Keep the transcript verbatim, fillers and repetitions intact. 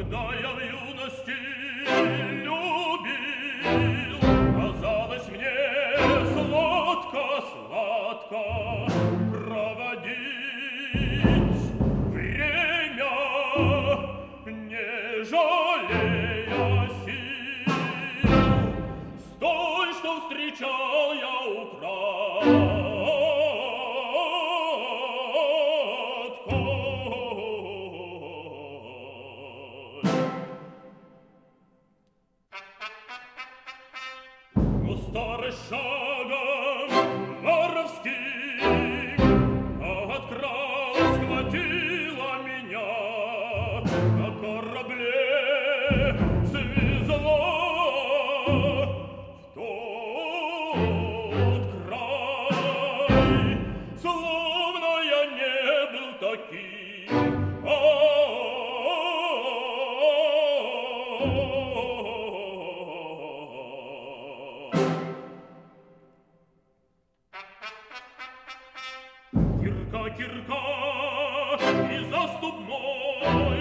когда я в юности любил, казалось мне сладко-сладко проводить время, не жалея сил. С той, что встречал я украдкой. Но старый шагом воровским подкралась, схватила меня, на корабле свезла в тот край, словно я не был таким. Кирка, кирка, и заступ мой